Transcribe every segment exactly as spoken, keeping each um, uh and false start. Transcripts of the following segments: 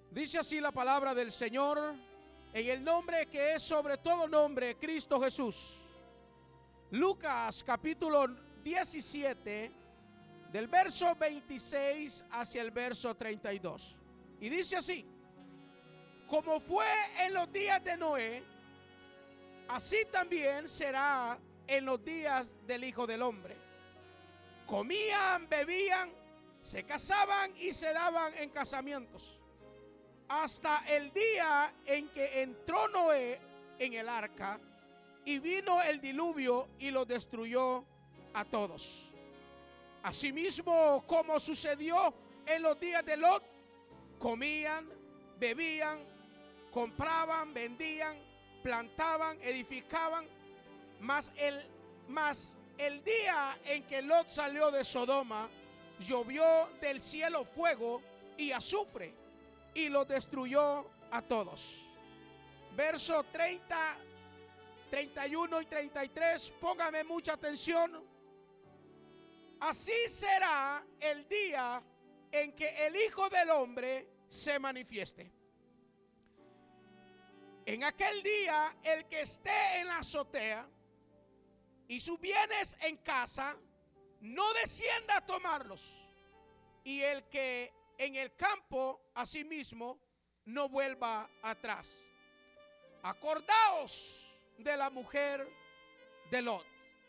Dice así la palabra del Señor, en el nombre que es sobre todo nombre, Cristo Jesús. Lucas capítulo diecisiete, del verso veintiséis hacia el verso treinta y dos. Y dice así: como fue en los días de Noé, así también será en los días del Hijo del Hombre. Comían, bebían, se casaban y se daban en casamientos, hasta el día en que entró Noé en el arca y vino el diluvio y los destruyó a todos. Asimismo, como sucedió en los días de Lot, comían, bebían, compraban, vendían, plantaban, edificaban, mas el, mas el día en que Lot salió de Sodoma, llovió del cielo fuego y azufre y los destruyó a todos. Verso treinta, treinta y uno y treinta y tres, póngame mucha atención. Así será el día en que el Hijo del Hombre se manifieste. En aquel día, el que esté en la azotea y sus bienes en casa, no descienda a tomarlos, y el que en el campo asimismo no vuelva atrás. Acordaos de la mujer de Lot.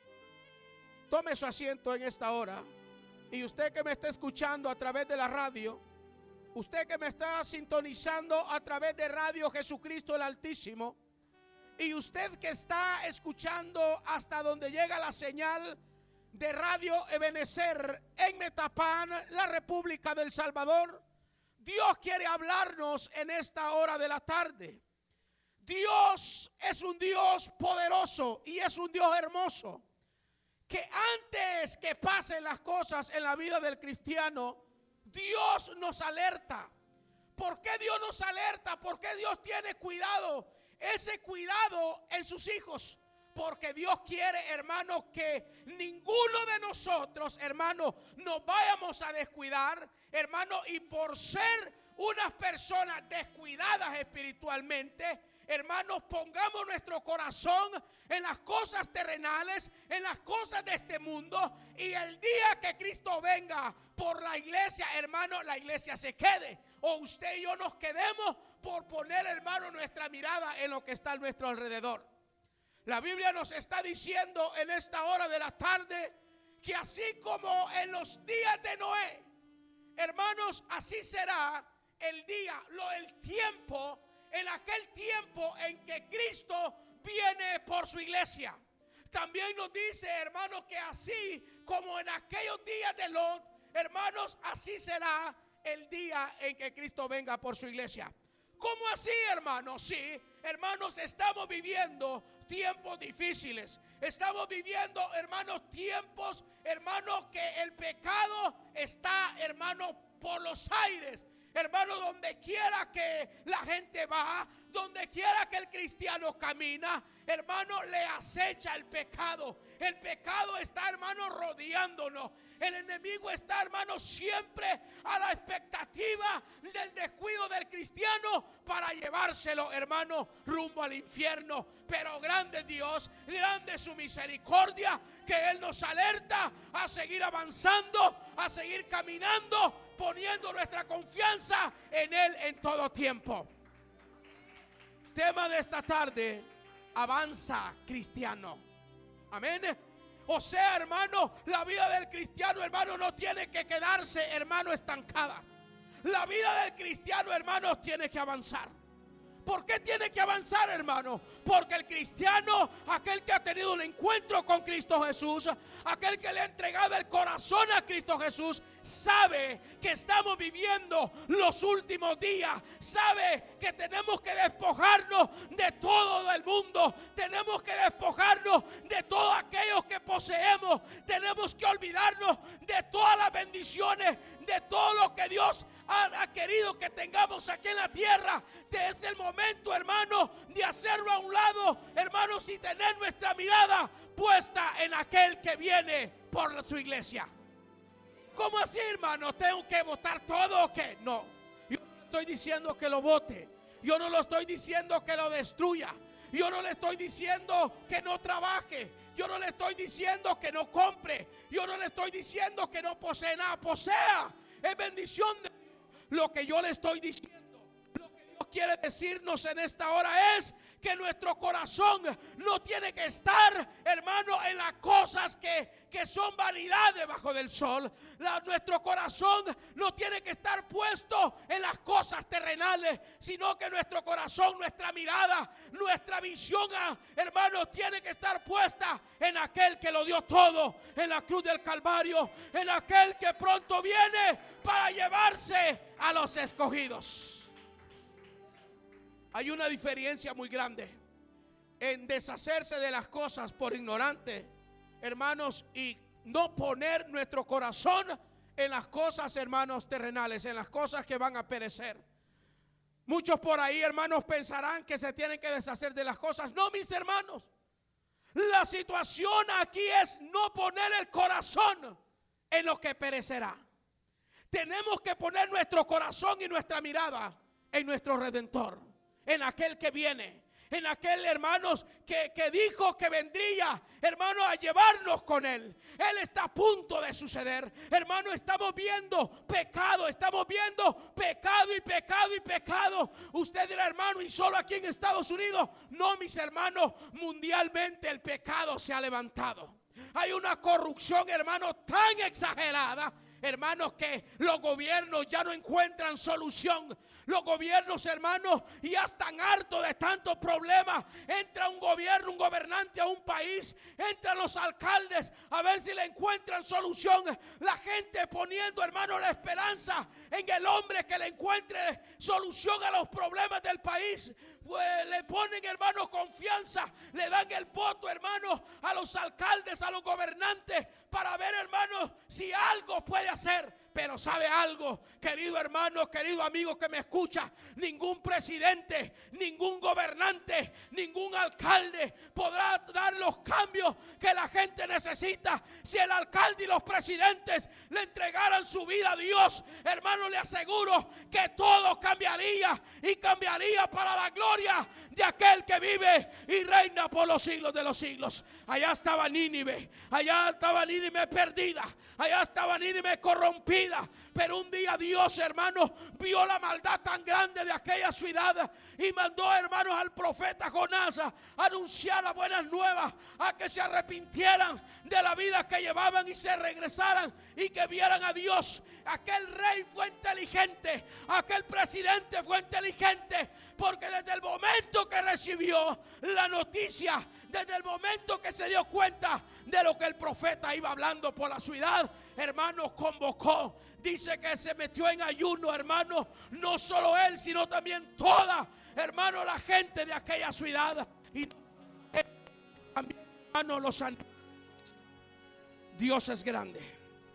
Tome su asiento en esta hora. Y usted que me está escuchando a través de la radio, usted que me está sintonizando a través de Radio Jesucristo el Altísimo, y usted que está escuchando hasta donde llega la señal de Radio Ebenecer en Metapán, la República del Salvador, Dios quiere hablarnos en esta hora de la tarde. Dios es un Dios poderoso y es un Dios hermoso, que antes que pasen las cosas en la vida del cristiano, Dios nos alerta. ¿Por qué Dios nos alerta? ¿Por qué Dios tiene cuidado? Ese cuidado en sus hijos. Porque Dios quiere, hermanos, que ninguno de nosotros, hermanos, nos vayamos a descuidar, hermanos, y por ser unas personas descuidadas espiritualmente, hermanos, pongamos nuestro corazón en las cosas terrenales, en las cosas de este mundo, y el día que Cristo venga por la iglesia, hermanos, la iglesia se quede, o usted y yo nos quedemos por poner, hermanos, nuestra mirada en lo que está a nuestro alrededor. La Biblia nos está diciendo en esta hora de la tarde que así como en los días de Noé, hermanos, así será el día, lo, el tiempo, en aquel tiempo en que Cristo viene por su iglesia. También nos dice, hermanos, que así como en aquellos días de Lot, hermanos, así será el día en que Cristo venga por su iglesia. ¿Cómo así, hermanos? Sí, hermanos, estamos viviendo tiempos difíciles. Estamos viviendo, hermanos, tiempos, hermanos, que el pecado está, hermanos, por los aires. Hermano, donde quiera que la gente va, donde quiera que el cristiano camina, hermano, le acecha el pecado. El pecado está, hermano, rodeándonos. El enemigo está, hermano, siempre a la expectativa del descuido del cristiano para llevárselo, hermano, rumbo al infierno. Pero grande es Dios, grande es su misericordia, que Él nos alerta a seguir avanzando, a seguir caminando, poniendo nuestra confianza en Él en todo tiempo. Tema de esta tarde: avanza, cristiano. Amén. O sea, hermano, la vida del cristiano, hermano, no tiene que quedarse, hermano, estancada. La vida del cristiano, hermano, tiene que avanzar. ¿Por qué tiene que avanzar, hermano? Porque el cristiano, aquel que ha tenido un encuentro con Cristo Jesús, aquel que le ha entregado el corazón a Cristo Jesús, sabe que estamos viviendo los últimos días. Sabe que tenemos que despojarnos de todo el mundo. Tenemos que despojarnos de todos aquellos que poseemos. Tenemos que olvidarnos de todas las bendiciones, de todo lo que Dios ha, ha querido que tengamos aquí en la tierra. Este es el momento, hermano, de hacerlo a un lado, hermanos, y tener nuestra mirada puesta en aquel que viene por su iglesia. ¿Cómo así, hermano? ¿Tengo que votar todo o qué? No. Yo estoy estoy diciendo que lo bote. Yo no lo estoy diciendo que lo destruya. Yo no le estoy diciendo que no trabaje. Yo no le estoy diciendo que no compre. Yo no le estoy diciendo que no posee nada. Posea. Es bendición de Dios. Lo que yo le estoy diciendo, lo que Dios quiere decirnos en esta hora es que nuestro corazón no tiene que estar, hermano, en las cosas que, que son vanidad debajo del sol. La, nuestro corazón no tiene que estar puesto en las cosas terrenales, sino que nuestro corazón, nuestra mirada, nuestra visión, hermano, tiene que estar puesta en aquel que lo dio todo en la cruz del Calvario, en aquel que pronto viene para llevarse a los escogidos. Hay una diferencia muy grande en deshacerse de las cosas por ignorante, hermanos, y no poner nuestro corazón en las cosas, hermanos, terrenales, en las cosas que van a perecer. Muchos por ahí, hermanos, pensarán que se tienen que deshacer de las cosas. No, mis hermanos, la situación aquí es no poner el corazón en lo que perecerá. Tenemos que poner nuestro corazón y nuestra mirada en nuestro Redentor, en aquel que viene, en aquel, hermanos, que, que dijo que vendría, hermanos, a llevarnos con él. Él está a punto de suceder. Hermanos, estamos viendo pecado, estamos viendo pecado y pecado y pecado. Usted dirá, hermano, y solo aquí en Estados Unidos. No, mis hermanos, mundialmente el pecado se ha levantado. Hay una corrupción, hermano, tan exagerada, hermanos, que los gobiernos ya no encuentran solución. Los gobiernos, hermanos, ya están hartos de tantos problemas. Entra un gobierno, un gobernante a un país, entran los alcaldes a ver si le encuentran solución. La gente poniendo, hermanos, la esperanza en el hombre que le encuentre solución a los problemas del país. Pues le ponen, hermanos, confianza, le dan el voto, hermanos, a los alcaldes, a los gobernantes, para ver, hermanos, si algo puede hacer. Pero sabe algo, querido hermano, querido amigo que me escucha, ningún presidente, ningún gobernante, ningún alcalde podrá dar los cambios que la gente necesita. Si el alcalde y los presidentes le entregaran su vida a Dios, hermano, le aseguro que todo cambiaría, y cambiaría para la gloria de aquel que vive y reina por los siglos de los siglos. Allá estaba Nínive, allá estaba Nínive perdida, allá estaba Nínive corrompida. Pero un día Dios, hermanos, vio la maldad tan grande de aquella ciudad y mandó, hermanos, al profeta Jonás a anunciar las buenas nuevas, a que se arrepintieran de la vida que llevaban y se regresaran y que vieran a Dios. Aquel rey fue inteligente, aquel presidente fue inteligente, porque desde el momento que recibió la noticia, desde el momento que se dio cuenta de lo que el profeta iba hablando por la ciudad, hermanos, convocó. Dice que se metió en ayuno, hermanos, no solo él, sino también toda, hermanos, la gente de aquella ciudad. Y también, hermanos, los animales. Dios es grande.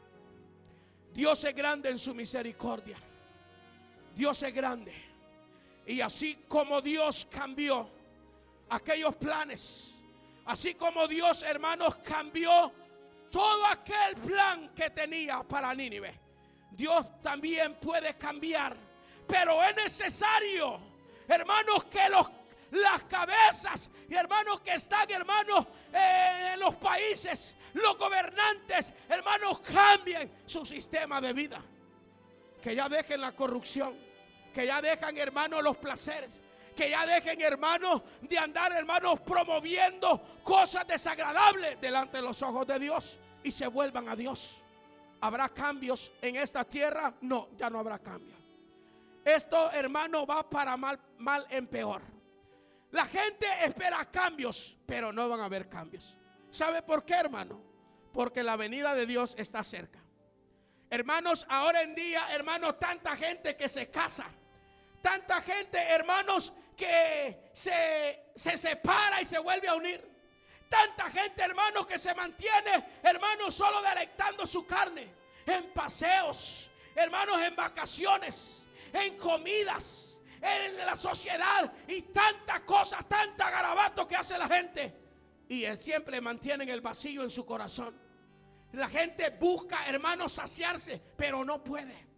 Dios es grande en su misericordia. Dios es grande. Y así como Dios cambió aquellos planes, así como Dios, hermanos, cambió todo aquel plan que tenía para Nínive, Dios también puede cambiar. Pero es necesario, hermanos, que los, las cabezas, y hermanos, que están, hermanos, eh, en los países, los gobernantes, hermanos, cambien su sistema de vida. Que ya dejen la corrupción, que ya dejen, hermanos, los placeres, que ya dejen, hermanos, de andar, hermanos, promoviendo cosas desagradables delante de los ojos de Dios, y se vuelvan a Dios. ¿Habrá cambios en esta tierra? No, ya no habrá cambios. Esto, hermano, va para mal, mal en peor. La gente espera cambios, pero no van a haber cambios. ¿Sabe por qué, hermano? Porque la venida de Dios está cerca. Hermanos, ahora en día, hermanos, tanta gente que se casa, tanta gente, hermanos, que se, se separa y se vuelve a unir. Tanta gente, hermanos, que se mantiene, hermanos, solo deleitando su carne, en paseos, hermanos, en vacaciones, en comidas, en la sociedad, y tantas cosas, tanta garabato que hace la gente, y siempre mantienen el vacío en su corazón. La gente busca, hermanos, saciarse, pero no puede,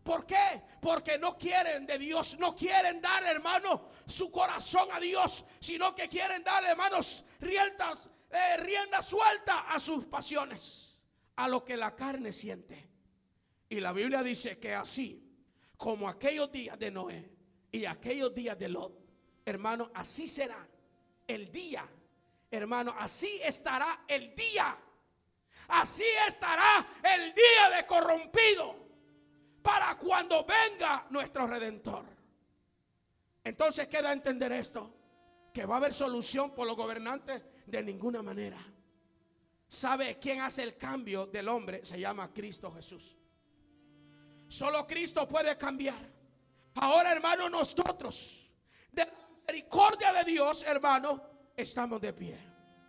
¿Por qué? Porque no quieren de Dios, no quieren dar, hermano, su corazón a Dios, sino que quieren dar, hermanos, riendas, eh, rienda suelta a sus pasiones, a lo que la carne siente. Y la Biblia dice que así como aquellos días de Noé y aquellos días de Lot, hermano, así será el día, hermano, así estará el día, así estará el día de corrompido, para cuando venga nuestro Redentor. Entonces queda entender esto, que va a haber solución por los gobernantes de ninguna manera. ¿Sabe quién hace el cambio del hombre? Se llama Cristo Jesús. Solo Cristo puede cambiar. Ahora, hermano, nosotros, de la misericordia de Dios, hermano, estamos de pie.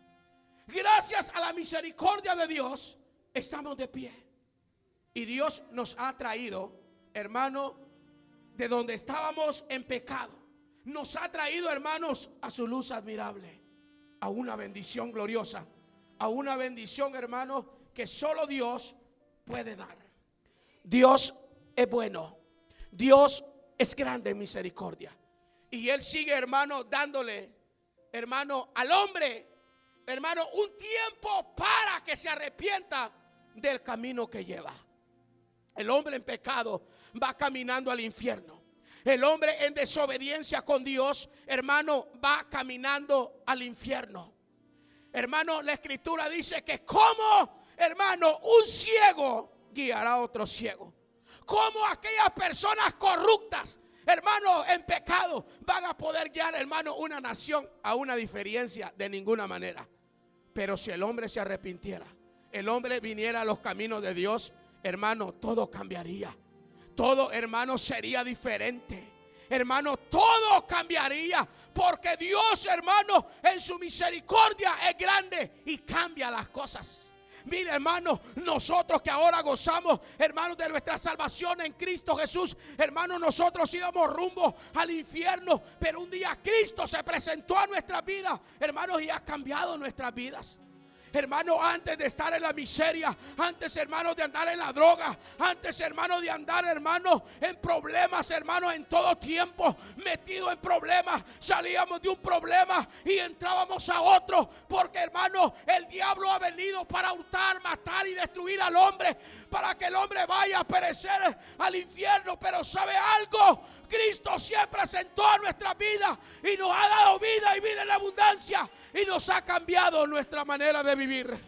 Gracias a la misericordia de Dios, estamos de pie. Y Dios nos ha traído, hermano, de donde estábamos en pecado. Nos ha traído, hermanos, a su luz admirable, a una bendición gloriosa, a una bendición, hermano, que solo Dios puede dar. Dios es bueno, Dios es grande en misericordia, y Él sigue, hermano, dándole, hermano, al hombre, hermano, un tiempo para que se arrepienta del camino que lleva. El hombre en pecado va caminando al infierno. El hombre en desobediencia con Dios, hermano, va caminando al infierno. Hermano, la escritura dice que como, hermano, un ciego guiará a otro ciego. Como aquellas personas corruptas, hermano, en pecado, van a poder guiar, hermano, una nación a una diferencia de ninguna manera. Pero si el hombre se arrepintiera, el hombre viniera a los caminos de Dios, hermano, todo cambiaría. Todo, hermano, sería diferente. Hermano, todo cambiaría, porque Dios, hermano, en su misericordia es grande y cambia las cosas. Mire, hermano, nosotros que ahora gozamos, hermanos, de nuestra salvación en Cristo Jesús, hermano, nosotros íbamos rumbo al infierno, pero un día Cristo se presentó a nuestras vidas, hermanos, y ha cambiado nuestras vidas. Hermano, antes de estar en la miseria, antes, hermano, de andar en la droga, antes, hermano, de andar, hermano, en problemas, hermano, en todo tiempo, metido en problemas, salíamos de un problema y entrábamos a otro, porque, hermano, el diablo ha venido para hurtar, matar y destruir al hombre, para que el hombre vaya a perecer al infierno. Pero ¿sabe algo? Cristo siempre sentó a nuestra vida y nos ha dado vida y vida en abundancia, y nos ha cambiado nuestra manera de vivir.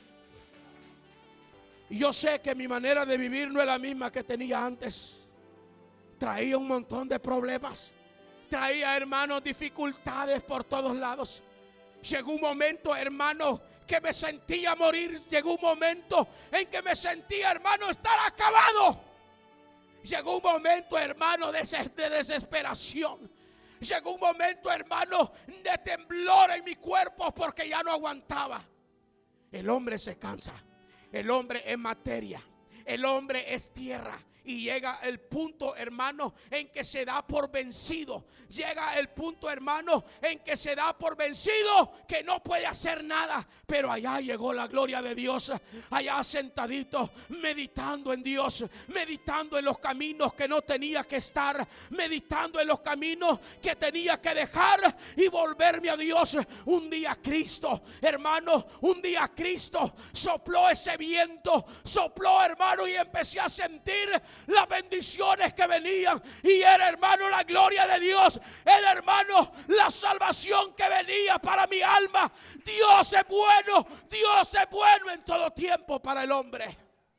Yo sé que mi manera de vivir no es la misma que tenía antes. Traía un montón de problemas, traía, hermanos, dificultades por todos lados. Llegó un momento, hermano, que me sentía morir. Llegó un momento en que me sentía, hermano, estar acabado. Llegó un momento, hermano, de desesperación. Llegó un momento, hermano, de temblor en mi cuerpo, porque ya no aguantaba. El hombre se cansa. El hombre es materia. El hombre es tierra. Y llega el punto, hermano, en que se da por vencido. Llega el punto, hermano, en que se da por vencido, que no puede hacer nada. Pero allá llegó la gloria de Dios. Allá sentadito, meditando en Dios, meditando en los caminos que no tenía que estar, meditando en los caminos que tenía que dejar y volverme a Dios. Un día Cristo, hermano, un día Cristo sopló ese viento, sopló, hermano, y empecé a sentir las bendiciones que venían, y era, hermano, la gloria de Dios, era, hermano, la salvación que venía para mi alma. Dios es bueno, Dios es bueno en todo tiempo para el hombre.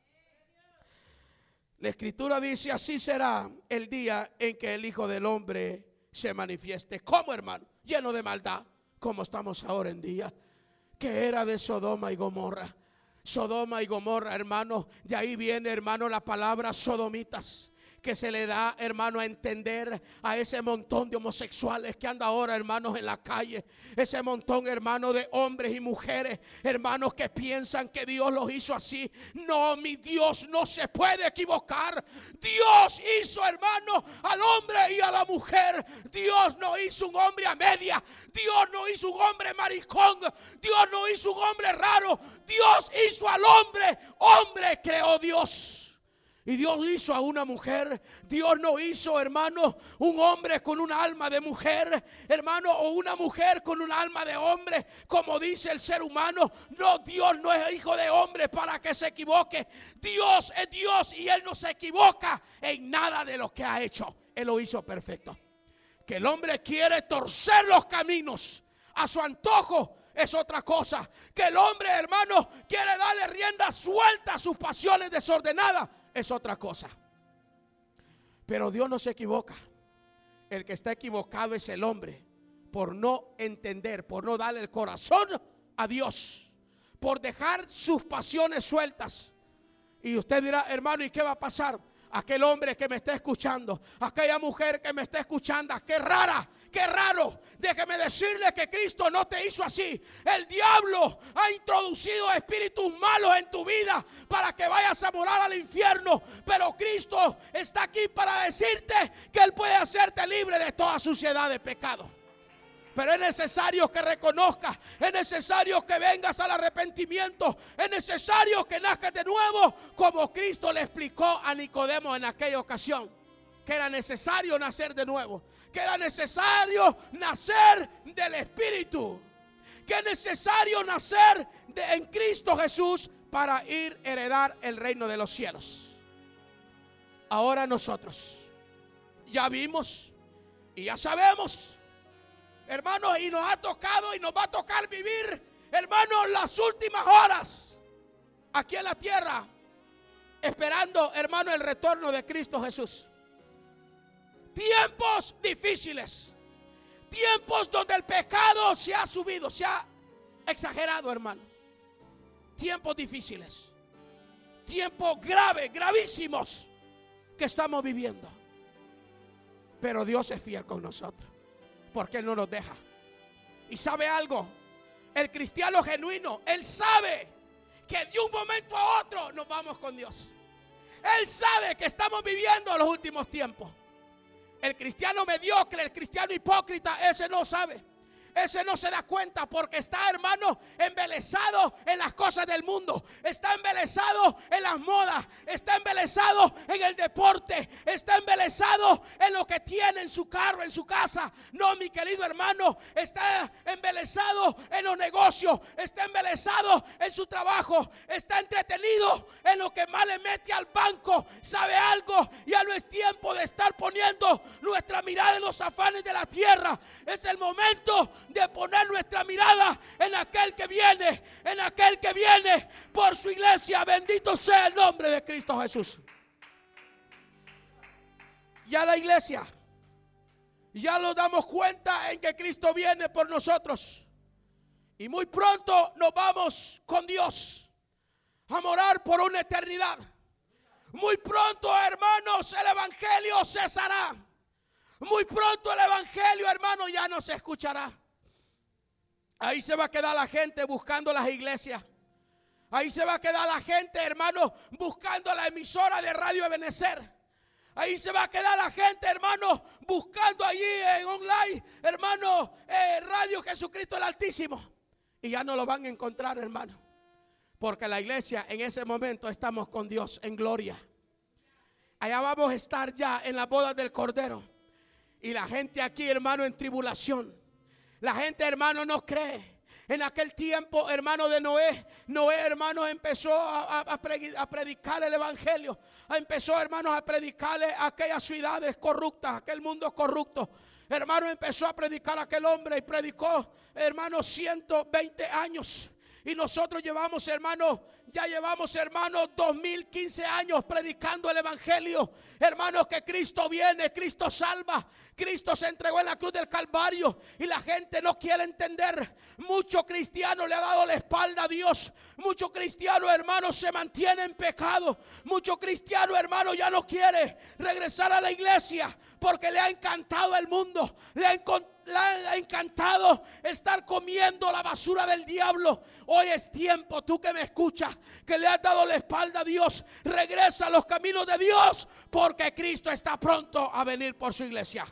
La escritura dice: así será el día en que el Hijo del Hombre se manifieste. ¿Cómo, hermano? Lleno de maldad, como estamos ahora en día. Que era de Sodoma y Gomorra. Sodoma y Gomorra, hermano, de ahí viene, hermano, la palabra sodomitas, que se le da, hermano, a entender a ese montón de homosexuales que anda ahora, hermanos, en la calle. Ese montón, hermano, de hombres y mujeres, hermanos, que piensan que Dios los hizo así. No, mi Dios no se puede equivocar. Dios hizo, hermano, al hombre y a la mujer. Dios no hizo un hombre a media. Dios no hizo un hombre maricón. Dios no hizo un hombre raro. Dios hizo al hombre. Hombre creó Dios. Y Dios hizo a una mujer. Dios no hizo, hermano, un hombre con un alma de mujer, hermano, o una mujer con un alma de hombre, como dice el ser humano. No, Dios no es hijo de hombre para que se equivoque. Dios es Dios y Él no se equivoca en nada de lo que ha hecho. Él lo hizo perfecto. Que el hombre quiere torcer los caminos a su antojo es otra cosa. Que el hombre, hermano, quiere darle rienda suelta a sus pasiones desordenadas es otra cosa. Pero Dios no se equivoca. El que está equivocado es el hombre, por no entender, por no darle el corazón a Dios, por dejar sus pasiones sueltas. Y usted dirá, hermano, ¿y qué va a pasar? Aquel hombre que me está escuchando, aquella mujer que me está escuchando, qué rara, qué raro. Déjeme decirle que Cristo no te hizo así. El diablo ha introducido espíritus malos en tu vida para que vayas a morar al infierno. Pero Cristo está aquí para decirte que Él puede hacerte libre de toda suciedad de pecado. Pero es necesario que reconozcas, es necesario que vengas al arrepentimiento, es necesario que nazcas de nuevo, como Cristo le explicó a Nicodemo en aquella ocasión, que era necesario nacer de nuevo, que era necesario nacer del Espíritu, que es necesario nacer de, en Cristo Jesús para ir a heredar el reino de los cielos. Ahora nosotros ya vimos y ya sabemos, hermanos, y nos ha tocado y nos va a tocar vivir, hermanos, las últimas horas aquí en la tierra, esperando, hermano, el retorno de Cristo Jesús. Tiempos difíciles, tiempos donde el pecado se ha subido, se ha exagerado, hermano. Tiempos difíciles, tiempos graves, gravísimos que estamos viviendo. Pero Dios es fiel con nosotros, porque Él no nos deja. Y sabe algo, el cristiano genuino, él sabe que de un momento a otro nos vamos con Dios. Él sabe que estamos viviendo los últimos tiempos. El cristiano mediocre, el cristiano hipócrita, ese no sabe. Ese no se da cuenta porque está, hermano, embelesado en las cosas del mundo. Está embelesado en las modas. Está embelesado en el deporte. Está embelesado en lo que tiene en su carro, en su casa. No, mi querido hermano, está embelesado en los negocios. Está embelesado en su trabajo. Está entretenido en lo que más le mete al banco. ¿Sabe algo? Ya no es tiempo de estar poniendo nuestra mirada en los afanes de la tierra. Es el momento de poner nuestra mirada en aquel que viene, en aquel que viene por su iglesia. Bendito sea el nombre de Cristo Jesús. Ya la iglesia, ya nos damos cuenta en que Cristo viene por nosotros. Y muy pronto nos vamos con Dios a morar por una eternidad. Muy pronto, hermanos, el evangelio cesará. Muy pronto el evangelio, hermano, ya no se escuchará. Ahí se va a quedar la gente buscando las iglesias. Ahí se va a quedar la gente, hermano, buscando la emisora de Radio Ebenezer. Ahí se va a quedar la gente, hermano, buscando allí en online, hermano, eh, Radio Jesucristo el Altísimo. Y ya no lo van a encontrar, hermano. Porque la iglesia en ese momento estamos con Dios en gloria. Allá vamos a estar ya en la boda del Cordero. Y la gente aquí, hermano, en tribulación. La gente, hermano, no cree. En aquel tiempo, hermano, de Noé, Noé, hermano, empezó a, a, a predicar el evangelio. Empezó, hermanos, a predicarle a aquellas ciudades corruptas, aquel mundo corrupto. Hermano, empezó a predicar a aquel hombre y predicó, hermano, ciento veinte años. Y nosotros llevamos, hermanos, ya llevamos, hermanos, dos mil quince años predicando el evangelio. Hermanos, que Cristo viene, Cristo salva. Cristo se entregó en la cruz del Calvario y la gente no quiere entender. Mucho cristiano le ha dado la espalda a Dios. Mucho cristiano, hermanos, se mantiene en pecado. Mucho cristiano, hermano, ya no quiere regresar a la iglesia porque le ha encantado el mundo. Le ha encontrado. Le ha encantado estar comiendo la basura del diablo. Hoy es tiempo, tú que me escuchas, que le has dado la espalda a Dios, regresa a los caminos de Dios, porque Cristo está pronto a venir por su iglesia.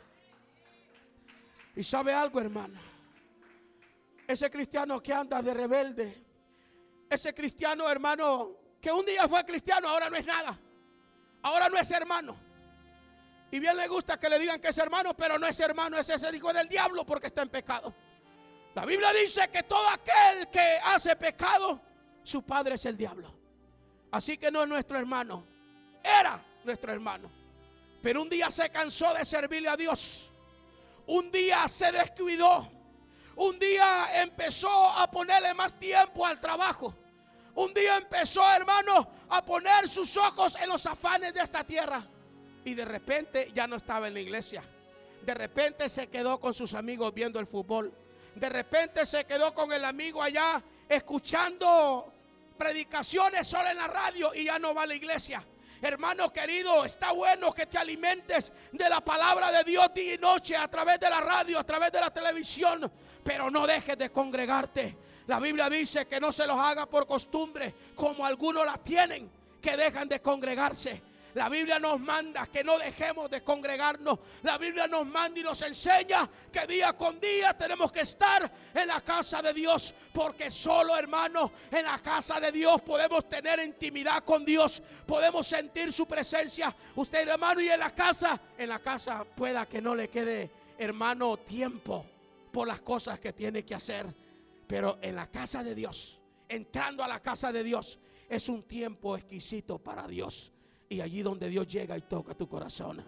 Y sabe algo, hermano, ese cristiano que anda de rebelde, ese cristiano, hermano, que un día fue cristiano, ahora no es nada. ahora no es hermano. Y bien le gusta que le digan que es hermano, pero no es hermano, ese es el hijo del diablo porque está en pecado. La Biblia dice que todo aquel que hace pecado, su padre es el diablo. Así que no es nuestro hermano, era nuestro hermano. Pero un día se cansó de servirle a Dios. Un día se descuidó. Un día empezó a ponerle más tiempo al trabajo. Un día empezó, hermano, a poner sus ojos en los afanes de esta tierra. Y de repente ya no estaba en la iglesia. De repente se quedó con sus amigos viendo el fútbol. De repente se quedó con el amigo allá escuchando predicaciones solo en la radio y ya no va a la iglesia. Hermano querido, está bueno que te alimentes de la palabra de Dios día y noche a través de la radio, a través de la televisión, pero no dejes de congregarte. La Biblia dice que no se los haga por costumbre, como algunos la tienen, que dejan de congregarse. La Biblia nos manda que no dejemos de congregarnos. La Biblia nos manda y nos enseña que día con día tenemos que estar en la casa de Dios. Porque solo, hermano, en la casa de Dios podemos tener intimidad con Dios. Podemos sentir su presencia. Usted, hermano, y en la casa, en la casa pueda que no le quede, hermano, tiempo por las cosas que tiene que hacer. Pero en la casa de Dios, entrando a la casa de Dios, es un tiempo exquisito para Dios. Y allí donde Dios llega y toca tu corazón.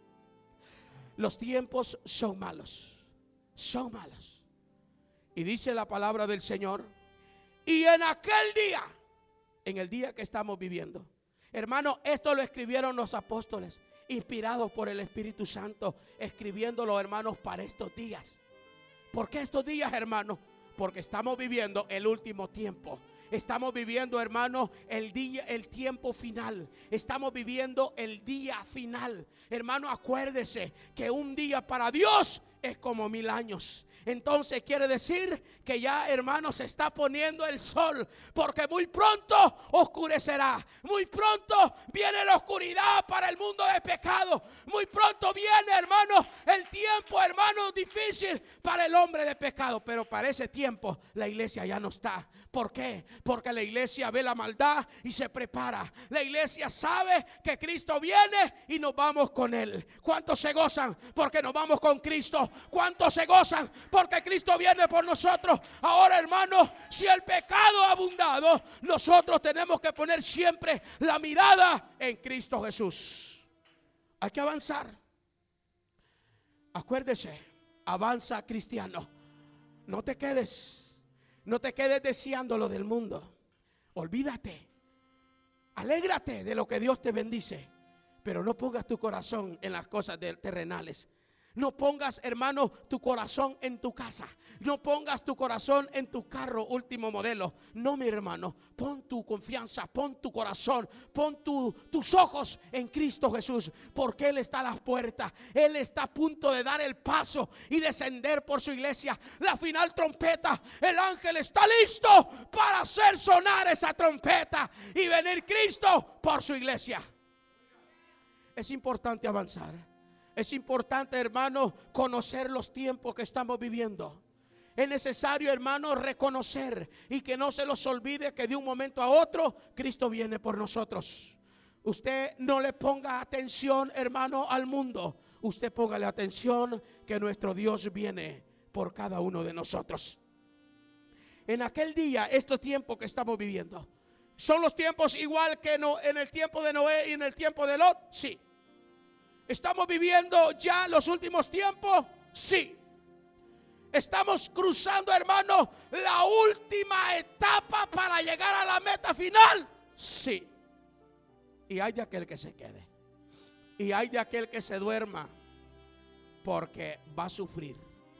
Los tiempos son malos. Son malos. Y dice la palabra del Señor. Y en aquel día, en el día que estamos viviendo, hermano, esto lo escribieron los apóstoles, inspirados por el Espíritu Santo, escribiéndolo, hermanos, para estos días. ¿Por qué estos días, hermanos? Porque estamos viviendo el último tiempo. Estamos viviendo, hermanos, el día, el tiempo final. Estamos viviendo el día final. Hermano, acuérdese que un día para Dios es como mil años. Entonces quiere decir que ya, hermanos, se está poniendo el sol, porque muy pronto oscurecerá. Muy pronto viene la oscuridad para el mundo de pecado. Muy pronto viene, hermanos, el tiempo, hermanos, difícil para el hombre de pecado. Pero para ese tiempo la iglesia ya no está. ¿Por qué? Porque la iglesia ve la maldad y se prepara. La iglesia sabe que Cristo viene y nos vamos con Él. ¿Cuántos se gozan porque nos vamos con Cristo? ¿Cuántos se gozan porque Cristo viene por nosotros? Ahora, hermanos, si el pecado ha abundado, nosotros tenemos que poner siempre la mirada en Cristo Jesús. Hay que avanzar. Acuérdese, avanza, cristiano. No te quedes. No te quedes deseando lo del mundo. Olvídate. Alégrate de lo que Dios te bendice. Pero no pongas tu corazón en las cosas terrenales. No pongas, hermano, tu corazón en tu casa. No pongas tu corazón en tu carro último modelo. No, mi hermano, pon tu confianza, pon tu corazón, pon tu, tus ojos en Cristo Jesús. Porque Él está a las puertas. Él está a punto de dar el paso y descender por su iglesia. La final trompeta, el ángel está listo para hacer sonar esa trompeta y venir Cristo por su iglesia. Es importante avanzar. Es importante, hermano, conocer los tiempos que estamos viviendo. Es necesario, hermano, reconocer y que no se los olvide que de un momento a otro Cristo viene por nosotros. Usted no le ponga atención, hermano, al mundo. Usted póngale atención que nuestro Dios viene por cada uno de nosotros. En aquel día, estos tiempos que estamos viviendo, ¿son los tiempos igual que no, en el tiempo de Noé y en el tiempo de Lot? Sí. ¿Estamos viviendo ya los últimos tiempos? Sí. ¿Estamos cruzando, hermano, la última etapa para llegar a la meta final? Sí. Y hay de aquel que se quede. Y hay de aquel que se duerma, porque va a sufrir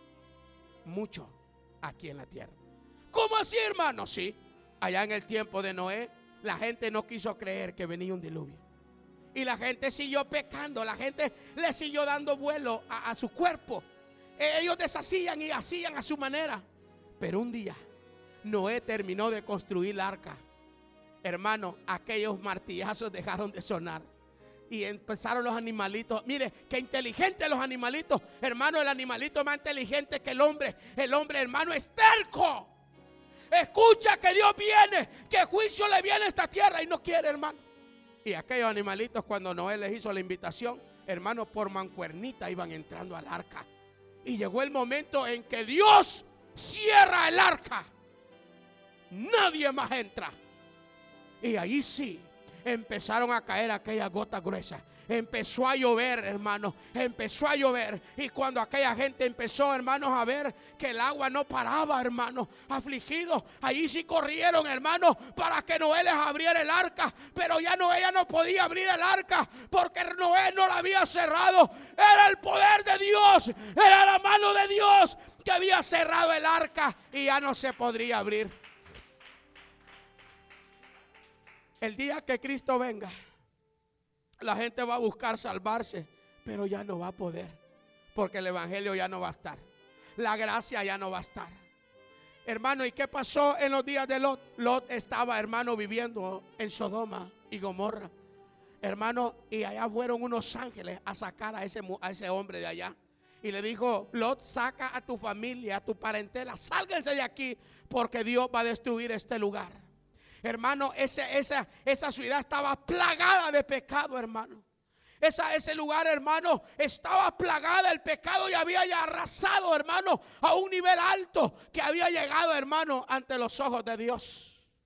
mucho aquí en la tierra. ¿Cómo así, hermano? Sí. Allá en el tiempo de Noé, la gente no quiso creer que venía un diluvio. Y la gente siguió pecando. La gente le siguió dando vuelo a, a su cuerpo. Ellos deshacían y hacían a su manera. Pero un día Noé terminó de construir la arca. Hermano, aquellos martillazos dejaron de sonar. Y empezaron los animalitos. Mire, qué inteligentes los animalitos. Hermano, el animalito es más inteligente que el hombre. El hombre, hermano, es terco. Escucha que Dios viene, que juicio le viene a esta tierra y no quiere, hermano. Y aquellos animalitos, cuando Noé les hizo la invitación, hermanos, por mancuernita iban entrando al arca. Y llegó el momento en que Dios cierra el arca. Nadie más entra. Y ahí sí empezaron a caer aquellas gotas gruesas. Empezó a llover, hermanos. Empezó a llover. Y cuando aquella gente empezó, hermanos, a ver que el agua no paraba, hermanos, afligidos, ahí sí corrieron, hermanos, para que Noé les abriera el arca. Pero ya Noé ya no podía abrir el arca, porque Noé no la había cerrado. Era el poder de Dios, era la mano de Dios que había cerrado el arca y ya no se podría abrir. El día que Cristo venga, la gente va a buscar salvarse, pero ya no va a poder, porque el evangelio ya no va a estar, la gracia ya no va a estar. Hermano, ¿y qué pasó en los días de Lot? Lot estaba, hermano, viviendo en Sodoma y Gomorra, hermano, y allá fueron unos ángeles a sacar a ese, a ese hombre de allá. Y le dijo: Lot, saca a tu familia, a tu parentela, sálganse de aquí, porque Dios va a destruir este lugar. Hermano, ese, esa, esa ciudad estaba plagada de pecado, hermano. Esa, ese lugar, hermano, estaba plagada. El pecado ya había ya arrasado, hermano, a un nivel alto que había llegado, hermano, ante los ojos de Dios.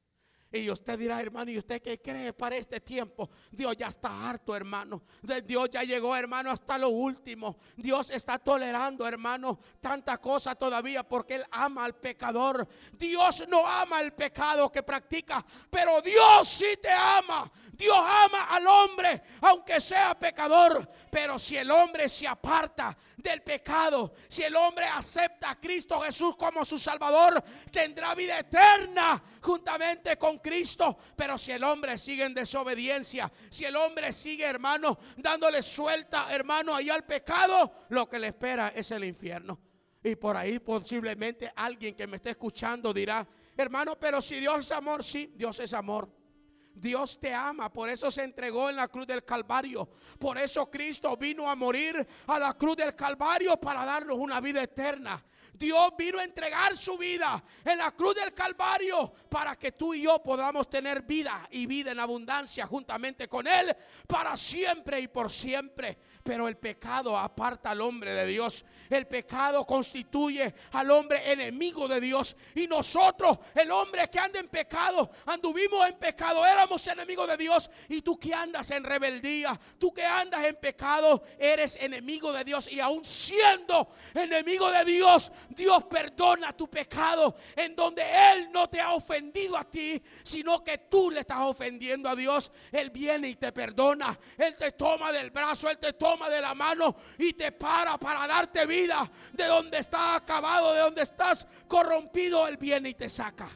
Y usted dirá: hermano, ¿y usted qué cree para este tiempo? Dios ya está harto, hermano. Dios ya llegó, hermano, hasta lo último. Dios está tolerando, hermano, tanta cosa todavía, porque Él ama al pecador. Dios no ama el pecado que practica, pero Dios sí te ama. Dios ama al hombre, aunque sea pecador. Pero si el hombre se aparta del pecado, si el hombre acepta a Cristo Jesús como su Salvador, tendrá vida eterna juntamente con Cristo. Pero si el hombre sigue en desobediencia, si el hombre sigue, hermano, dándole suelta, hermano, ahí al pecado, lo que le espera es el infierno. Y por ahí posiblemente alguien que me esté escuchando dirá: hermano, pero si Dios es amor. Sí, Dios es amor. Dios te ama, por eso se entregó en la cruz del Calvario. Por eso Cristo vino a morir a la cruz del Calvario para darnos una vida eterna. Dios vino a entregar su vida en la cruz del Calvario para que tú y yo podamos tener vida y vida en abundancia juntamente con Él para siempre y por siempre. Pero el pecado aparta al hombre de Dios. El pecado constituye al hombre enemigo de Dios. Y nosotros, el hombre que anda en pecado, anduvimos en pecado, éramos enemigos de Dios. Y tú que andas en rebeldía, tú que andas en pecado, eres enemigo de Dios. Y aún siendo enemigo de Dios, Dios perdona tu pecado, en donde Él no te ha ofendido a ti, sino que tú le estás ofendiendo a Dios. Él viene y te perdona. Él te toma del brazo, Él te toma de la mano y te para para darte vida. De donde estás acabado, de donde estás corrompido, Él viene y te saca.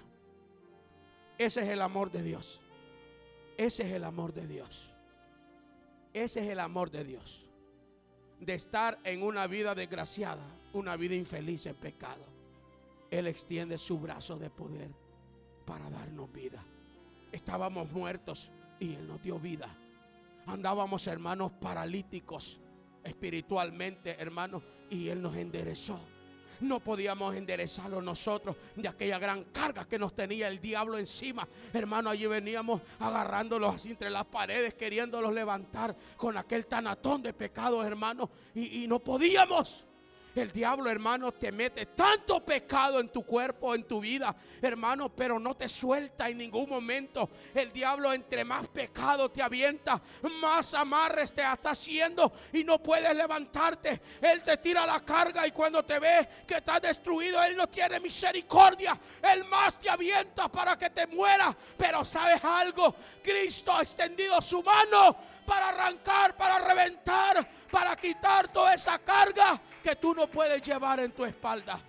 Ese es el amor de Dios. Ese es el amor de Dios. Ese es el amor de Dios. De estar en una vida desgraciada, una vida infeliz en pecado, Él extiende su brazo de poder para darnos vida. Estábamos muertos y Él nos dio vida. Andábamos, hermanos, paralíticos espiritualmente, hermanos, y Él nos enderezó. No podíamos enderezarlo nosotros de aquella gran carga que nos tenía el diablo encima. Hermano, allí veníamos agarrándolos así entre las paredes, queriéndolos levantar con aquel tanatón de pecados, hermano, y, y no podíamos. El diablo, hermano, te mete tanto pecado en tu cuerpo, en tu vida, hermano, pero no te suelta en ningún momento. El diablo, entre más pecado te avienta, más amarres te está haciendo y no puedes levantarte. Él te tira la carga y cuando te ve que estás destruido, Él no tiene misericordia. Él más te avienta para que te mueras. Pero ¿sabes algo? Cristo ha extendido su mano para arrancar, para reventar, para quitar toda esa carga que tú no puedes llevar en tu espalda.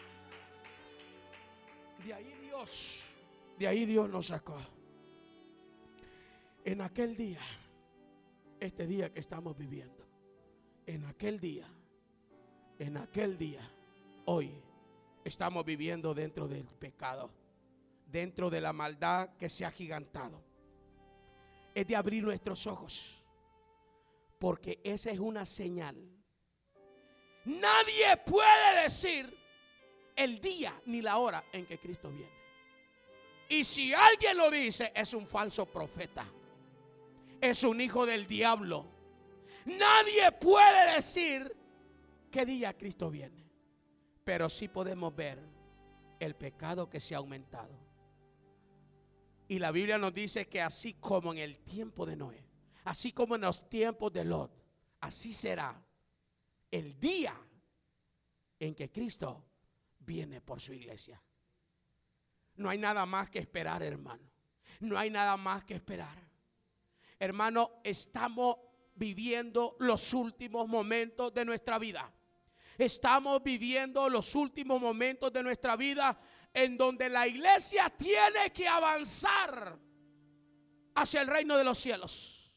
De ahí Dios, de ahí Dios nos sacó. En aquel día, este día que estamos viviendo, en aquel día, en aquel día, hoy estamos viviendo dentro del pecado, dentro de la maldad que se ha agigantado. Es de abrir nuestros ojos, porque esa es una señal. Nadie puede decir el día ni la hora en que Cristo viene. Y si alguien lo dice, es un falso profeta. es un hijo del diablo. Nadie puede decir qué día Cristo viene, pero sí podemos ver el pecado que se ha aumentado. Y la Biblia nos dice que así como en el tiempo de Noé, así como en los tiempos de Lot, así será el día en que Cristo viene por su iglesia. No hay nada más que esperar, hermano. No hay nada más que esperar. Hermano, estamos viviendo los últimos momentos de nuestra vida. Estamos viviendo los últimos momentos de nuestra vida en donde la iglesia tiene que avanzar hacia el reino de los cielos.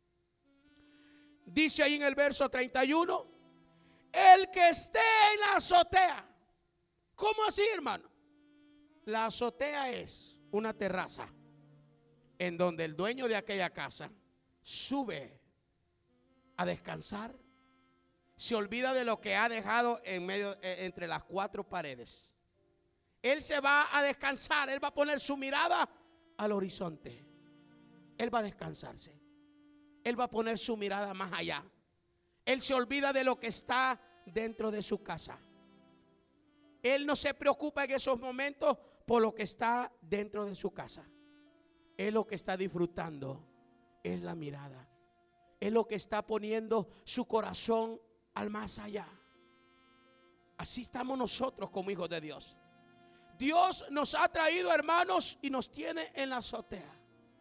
Dice ahí en el verso treinta y uno, el que esté en la azotea. ¿Cómo así, hermano? La azotea es una terraza en donde el dueño de aquella casa sube a descansar, se olvida de lo que ha dejado en medio, eh, entre las cuatro paredes. Él se va a descansar, él va a poner su mirada al horizonte. Él va a descansarse. Él va a poner su mirada más allá. Él se olvida de lo que está dentro de su casa. Él no se preocupa en esos momentos por lo que está dentro de su casa. Él lo que está disfrutando es la mirada. Él lo que está poniendo su corazón al más allá. Así estamos nosotros como hijos de Dios. Dios nos ha traído, hermanos, y nos tiene en la azotea.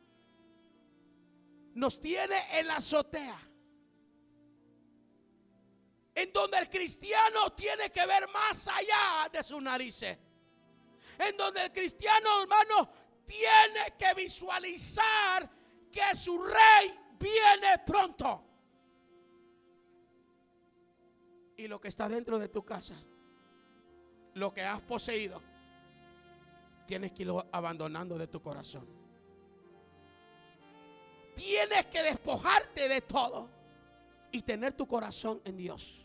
Nos tiene en la azotea, en donde el cristiano tiene que ver más allá de sus narices. En donde el cristiano, hermano, tiene que visualizar que su rey viene pronto. Y lo que está dentro de tu casa, lo que has poseído, tienes que irlo abandonando de tu corazón. Tienes que despojarte de todo y tener tu corazón en Dios.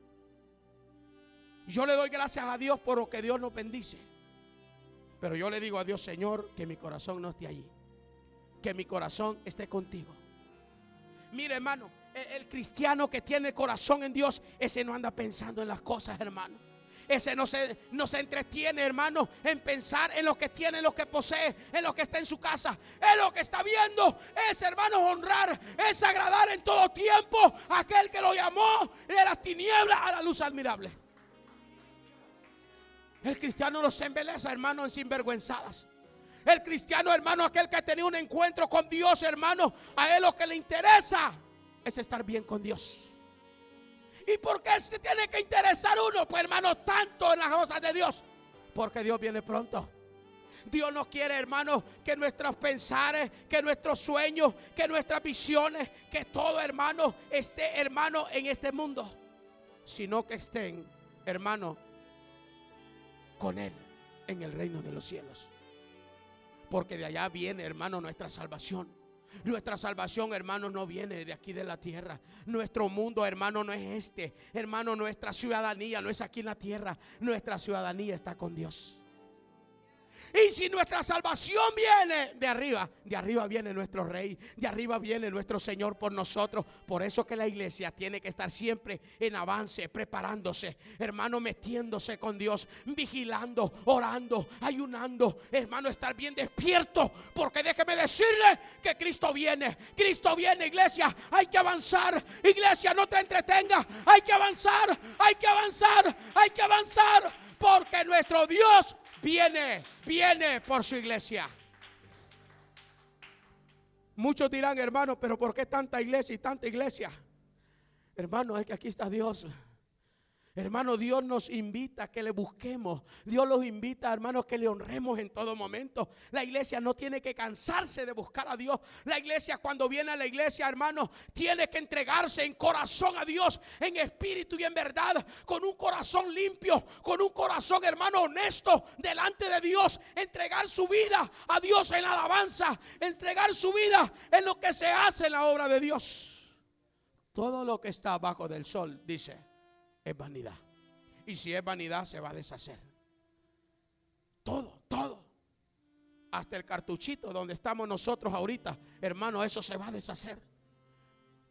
Yo le doy gracias a Dios por lo que Dios nos bendice. Pero yo le digo a Dios, Señor, que mi corazón no esté allí. Que mi corazón esté contigo. Mire, hermano, el, el cristiano que tiene el corazón en Dios, ese no anda pensando en las cosas, hermano. Ese no se, no se entretiene, hermano, en pensar en lo que tiene, en lo que posee, en lo que está en su casa. En lo que está viendo es, hermano, honrar, es agradar en todo tiempo a aquel que lo llamó de las tinieblas a la luz admirable. El cristiano no se embeleza, hermano, en sinvergüenzadas. El cristiano, hermano, aquel que ha tenido un encuentro con Dios, hermano, a él lo que le interesa es estar bien con Dios. ¿Y por qué se tiene que interesar uno? Pues, hermano, tanto en las cosas de Dios. Porque Dios viene pronto. Dios no quiere, hermano, que nuestros pensares, que nuestros sueños, que nuestras visiones, que todo, hermano, esté, hermano, en este mundo, sino que estén, hermano, con Él en el reino de los cielos. Porque de allá viene, hermano, nuestra salvación. Nuestra salvación, hermano, no viene de aquí de la tierra. Nuestro mundo, hermano, no es este. Hermano, nuestra ciudadanía no es aquí en la tierra. Nuestra ciudadanía está con Dios. Y si nuestra salvación viene de arriba, de arriba viene nuestro Rey, de arriba viene nuestro Señor por nosotros. Por eso que la iglesia tiene que estar siempre en avance, preparándose, hermano, metiéndose con Dios, vigilando, orando, ayunando, hermano, estar bien despierto. Porque déjeme decirle que Cristo viene, Cristo viene, iglesia. Hay que avanzar, iglesia, no te entretenga. Hay que avanzar, hay que avanzar, hay que avanzar, porque nuestro Dios viene, viene por su iglesia. Muchos dirán, hermano, pero ¿por qué tanta iglesia y tanta iglesia? Hermano, es que aquí está Dios. Hermano, Dios nos invita a que le busquemos. Dios los invita, hermanos, que le honremos en todo momento. La iglesia no tiene que cansarse de buscar a Dios. La iglesia, cuando viene a la iglesia, hermanos, tiene que entregarse en corazón a Dios, en espíritu y en verdad, con un corazón limpio, con un corazón, hermano, honesto delante de Dios. Entregar su vida a Dios en la alabanza, entregar su vida en lo que se hace en la obra de Dios. Todo lo que está abajo del sol, dice, es vanidad. Y si es vanidad, se va a deshacer. Todo, todo. Hasta el cartuchito donde estamos nosotros ahorita, hermano, eso se va a deshacer.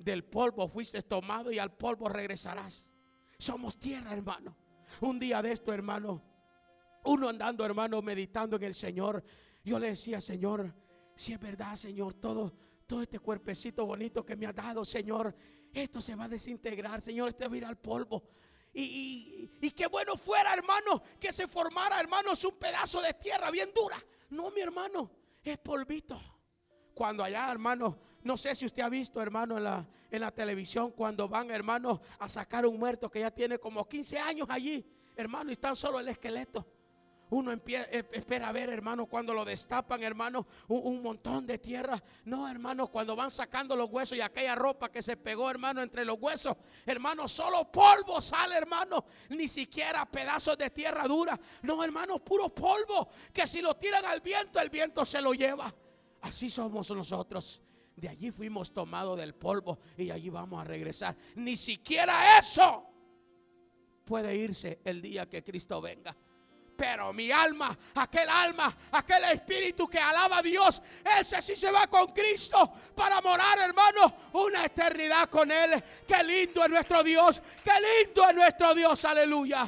Del polvo fuiste tomado y al polvo regresarás. Somos tierra, hermano. Un día de esto, hermano, uno andando, hermano, meditando en el Señor, yo le decía, Señor, si es verdad, Señor, todo, todo este cuerpecito bonito que me ha dado, Señor, esto se va a desintegrar, Señor, este va a ir al polvo. Y, y, y qué bueno fuera, hermano, que se formara, hermanos, un pedazo de tierra bien dura. No, mi hermano, es polvito. Cuando allá, hermano, no sé si usted ha visto, hermano, en la, en la televisión, cuando van, hermano, a sacar un muerto que ya tiene como quince años allí, hermano, y están solo el esqueleto. Uno empie, espera a ver, hermano, cuando lo destapan, hermano, un, un montón de tierra. No, hermano, cuando van sacando los huesos y aquella ropa que se pegó, hermano, entre los huesos, hermano, solo polvo sale, hermano. Ni siquiera pedazos de tierra dura. No, hermano, puro polvo, que si lo tiran al viento, el viento se lo lleva. Así somos nosotros. De allí fuimos tomados del polvo y allí vamos a regresar. Ni siquiera eso puede irse el día que Cristo venga. Pero mi alma, aquel alma, aquel espíritu que alaba a Dios, ese sí se va con Cristo para morar, hermano, una eternidad con Él. Qué lindo es nuestro Dios, qué lindo es nuestro Dios, aleluya.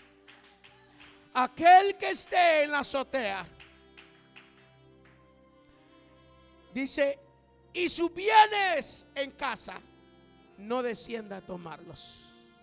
Aquel que esté en la azotea, dice, y sus bienes en casa, no descienda a tomarlos.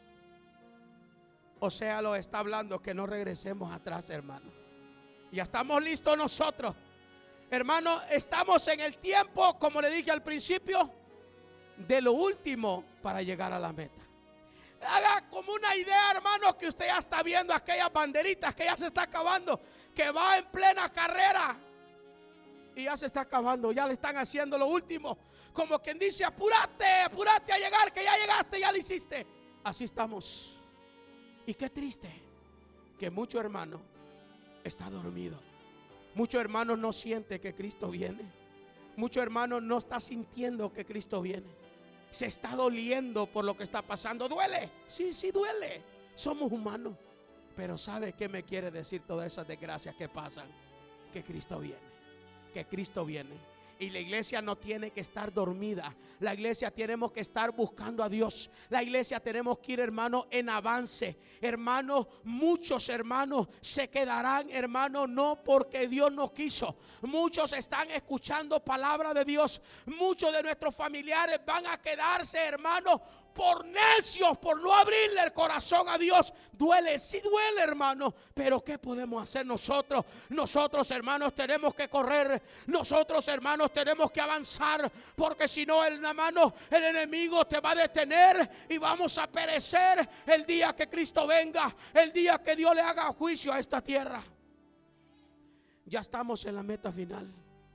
O sea, lo está hablando que no regresemos atrás, hermano. Ya estamos listos nosotros. Hermano, estamos en el tiempo, como le dije al principio, de lo último para llegar a la meta. Haga como una idea, hermano, que usted ya está viendo aquellas banderitas que ya se está acabando, que va en plena carrera y ya se está acabando, ya le están haciendo lo último. Como quien dice, apúrate, apúrate a llegar, que ya llegaste, ya lo hiciste. Así estamos. Y qué triste que mucho hermano está dormido. Muchos hermanos no sienten que Cristo viene. Muchos hermanos no está sintiendo que Cristo viene. Se está doliendo por lo que está pasando. ¿Duele? Sí, sí duele. Somos humanos. Pero ¿sabe qué me quiere decir todas esas desgracias que pasan? Que Cristo viene. Que Cristo viene. Y la iglesia no tiene que estar dormida. La iglesia tenemos que estar buscando a Dios. La iglesia tenemos que ir, hermano, en avance. Hermanos, muchos hermanos se quedarán, hermanos, no porque Dios no quiso. Muchos están escuchando palabra de Dios. Muchos de nuestros familiares van a quedarse, hermanos, por necios, por no abrirle el corazón a Dios. Duele, sí duele, hermano. Pero ¿qué podemos hacer nosotros? Nosotros, hermanos, tenemos que correr. Nosotros, hermanos, tenemos que avanzar. Porque si no, el, hermano, el enemigo te va a detener y vamos a perecer el día que Cristo venga. El día que Dios le haga juicio a esta tierra. Ya estamos en la meta final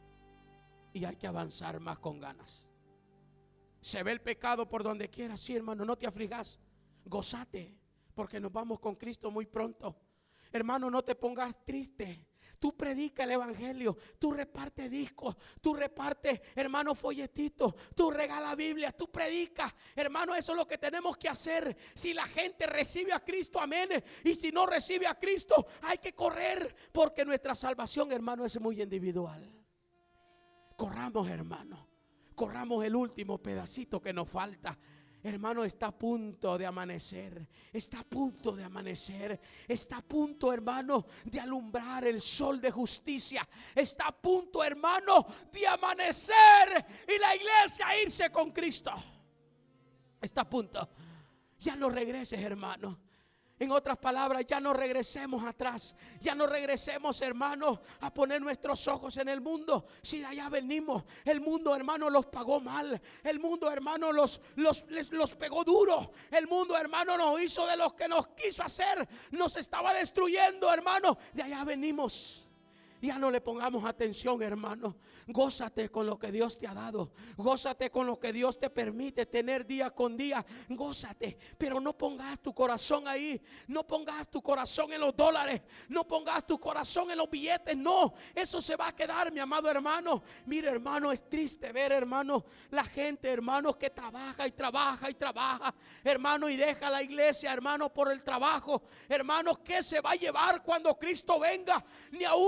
y hay que avanzar más con ganas. Se ve el pecado por donde quiera. Sí, hermano, no te afligas. Gózate, porque nos vamos con Cristo muy pronto. Hermano, no te pongas triste. Tú predica el evangelio. Tú reparte discos. Tú reparte, hermano, folletitos. Tú regala Biblia. Tú predica. Hermano, eso es lo que tenemos que hacer. Si la gente recibe a Cristo, amén. Y si no recibe a Cristo, hay que correr. Porque nuestra salvación, hermano, es muy individual. Corramos, hermano. Corramos el último pedacito que nos falta. Hermano, está a punto de amanecer. Está a punto de amanecer. Está a punto, hermano, de alumbrar el sol de justicia. Está a punto, hermano, de amanecer y la iglesia irse con Cristo. Está a punto. Ya no regreses, hermano. En otras palabras, ya no regresemos atrás. Ya no regresemos, hermanos, a poner nuestros ojos en el mundo. Si de allá venimos, el mundo, hermano, los pagó mal. El mundo, hermano, los, los, les, los pegó duro. El mundo, hermano, nos hizo de lo que nos quiso hacer. Nos estaba destruyendo, hermano. De allá venimos. Ya no le pongamos atención, hermano. Gózate con lo que Dios te ha dado. Gózate con lo que Dios te permite tener día con día. Gózate, pero no pongas tu corazón ahí. No pongas tu corazón en los dólares. No pongas tu corazón en los billetes. No, eso se va a quedar, mi amado hermano. Mire, hermano, es triste ver, hermano, la gente, hermano, que trabaja y trabaja y trabaja, hermano, y deja la iglesia, hermano, por el trabajo. Hermano, ¿qué se va a llevar cuando Cristo venga? Ni aun que se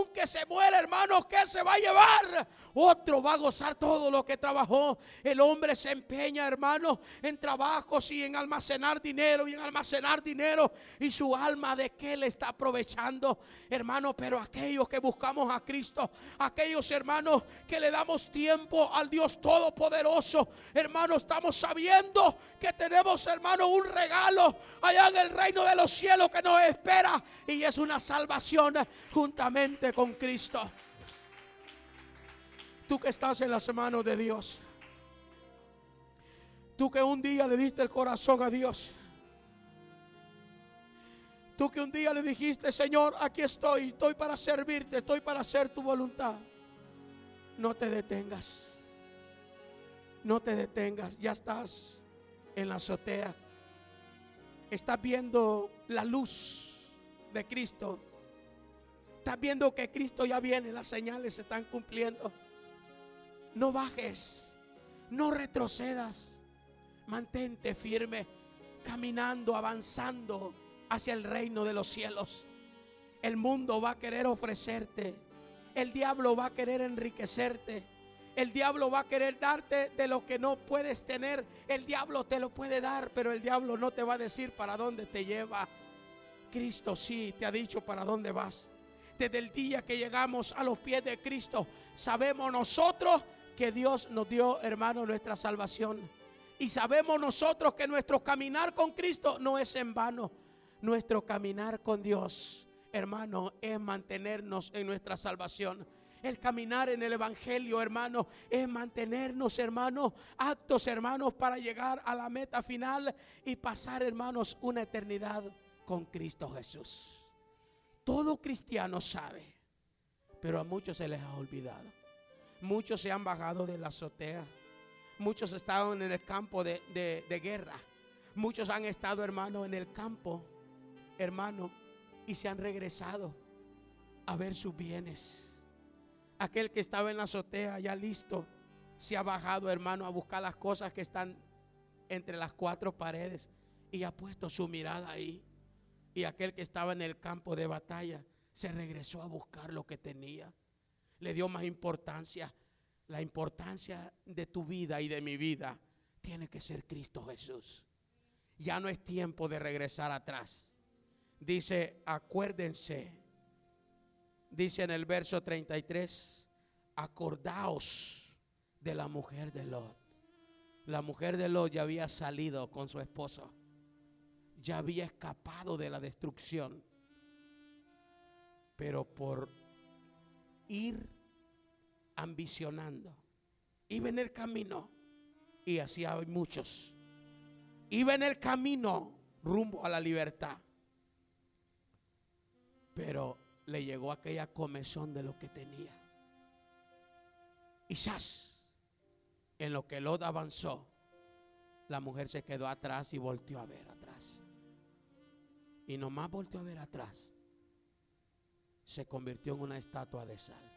muere, hermano, ¿qué se va a llevar? Otro va a gozar todo lo que trabajó. El hombre se empeña, hermano, en trabajos y en almacenar dinero y en almacenar dinero. ¿Y su alma de qué le está aprovechando, hermano? Pero aquellos que buscamos a Cristo, aquellos hermanos que le damos tiempo al Dios Todopoderoso, hermano, estamos sabiendo que tenemos, hermano, un regalo allá en el reino de los cielos que nos espera, y es una salvación juntamente con Cristo. Tú que estás en las manos de Dios, tú que un día le diste el corazón a Dios, tú que un día le dijiste: Señor, aquí estoy, estoy para servirte, estoy para hacer tu voluntad. No te detengas, no te detengas. Ya estás en la azotea, estás viendo la luz de Cristo, estás viendo que Cristo ya viene, las señales se están cumpliendo. No bajes, no retrocedas, mantente firme, caminando, avanzando hacia el reino de los cielos. El mundo va a querer ofrecerte, el diablo va a querer enriquecerte, el diablo va a querer darte de lo que no puedes tener. El diablo te lo puede dar, pero el diablo no te va a decir para dónde te lleva. Cristo sí te ha dicho para dónde vas. Desde el día que llegamos a los pies de Cristo, sabemos nosotros que Dios nos dio, hermano, nuestra salvación. Y sabemos nosotros que nuestro caminar con Cristo no es en vano. Nuestro caminar con Dios, hermano, es mantenernos en nuestra salvación. El caminar en el evangelio, hermano, es mantenernos, hermanos, actos, hermanos, para llegar a la meta final y pasar, hermanos, una eternidad con Cristo Jesús. Todo cristiano sabe, pero a muchos se les ha olvidado. Muchos se han bajado de la azotea. Muchos estaban en el campo de, de, de guerra. Muchos han estado, hermano, en el campo, hermano, y se han regresado a ver sus bienes. Aquel que estaba en la azotea ya listo, se ha bajado, hermano, a buscar las cosas que están entre las cuatro paredes y ha puesto su mirada ahí. Y aquel que estaba en el campo de batalla se regresó a buscar lo que tenía. Le dio más importancia. La importancia de tu vida y de mi vida tiene que ser Cristo Jesús. Ya no es tiempo de regresar atrás. Dice, acuérdense. Dice en el verso treinta y tres, acordaos de la mujer de Lot. La mujer de Lot ya había salido con su esposo. Ya había escapado de la destrucción. Pero por ir ambicionando, iba en el camino, y así hay muchos, iba en el camino rumbo a la libertad, pero le llegó aquella comezón de lo que tenía. Quizás en lo que Lot avanzó, la mujer se quedó atrás y volteó a ver atrás. Y nomás volteó a ver atrás, se convirtió en una estatua de sal.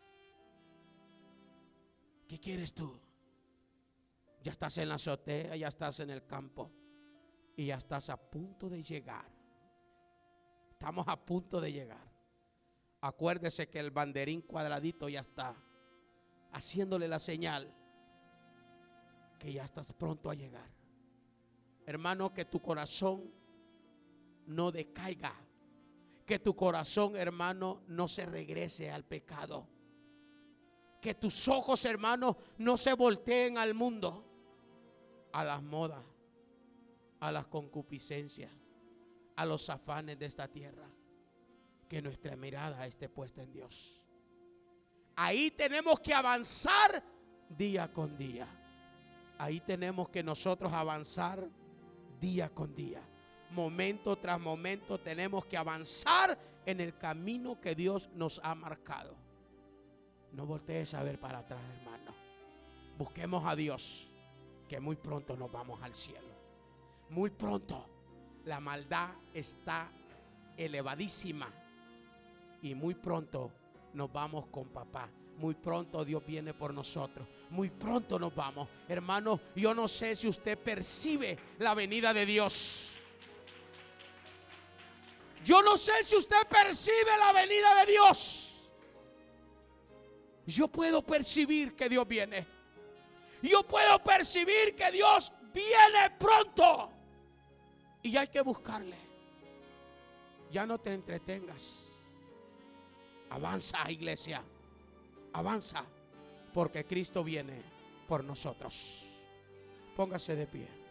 ¿Qué quieres tú? Ya estás en la azotea, ya estás en el campo y ya estás a punto de llegar. Estamos a punto de llegar. Acuérdese que el banderín cuadradito ya está haciéndole la señal que ya estás pronto a llegar. Hermano, que tu corazón no decaiga, que tu corazón, hermano, no se regrese al pecado. Que tus ojos, hermanos, no se volteen al mundo, a las modas, a las concupiscencias, a los afanes de esta tierra. Que nuestra mirada esté puesta en Dios. Ahí tenemos que avanzar día con día. Ahí tenemos que nosotros avanzar día con día. Momento tras momento tenemos que avanzar en el camino que Dios nos ha marcado. No voltees a ver para atrás, hermano. Busquemos a Dios, que muy pronto nos vamos al cielo. Muy pronto. La maldad está elevadísima. Y muy pronto nos vamos con papá. Muy pronto Dios viene por nosotros. Muy pronto nos vamos. Hermano, yo no sé si usted percibe la venida de Dios. Yo no sé si usted percibe la venida de Dios. yo puedo percibir que Dios viene. Yo puedo percibir que Dios viene pronto. Y hay que buscarle. Ya no te entretengas. Avanza, iglesia. Avanza. Porque Cristo viene por nosotros. Póngase de pie.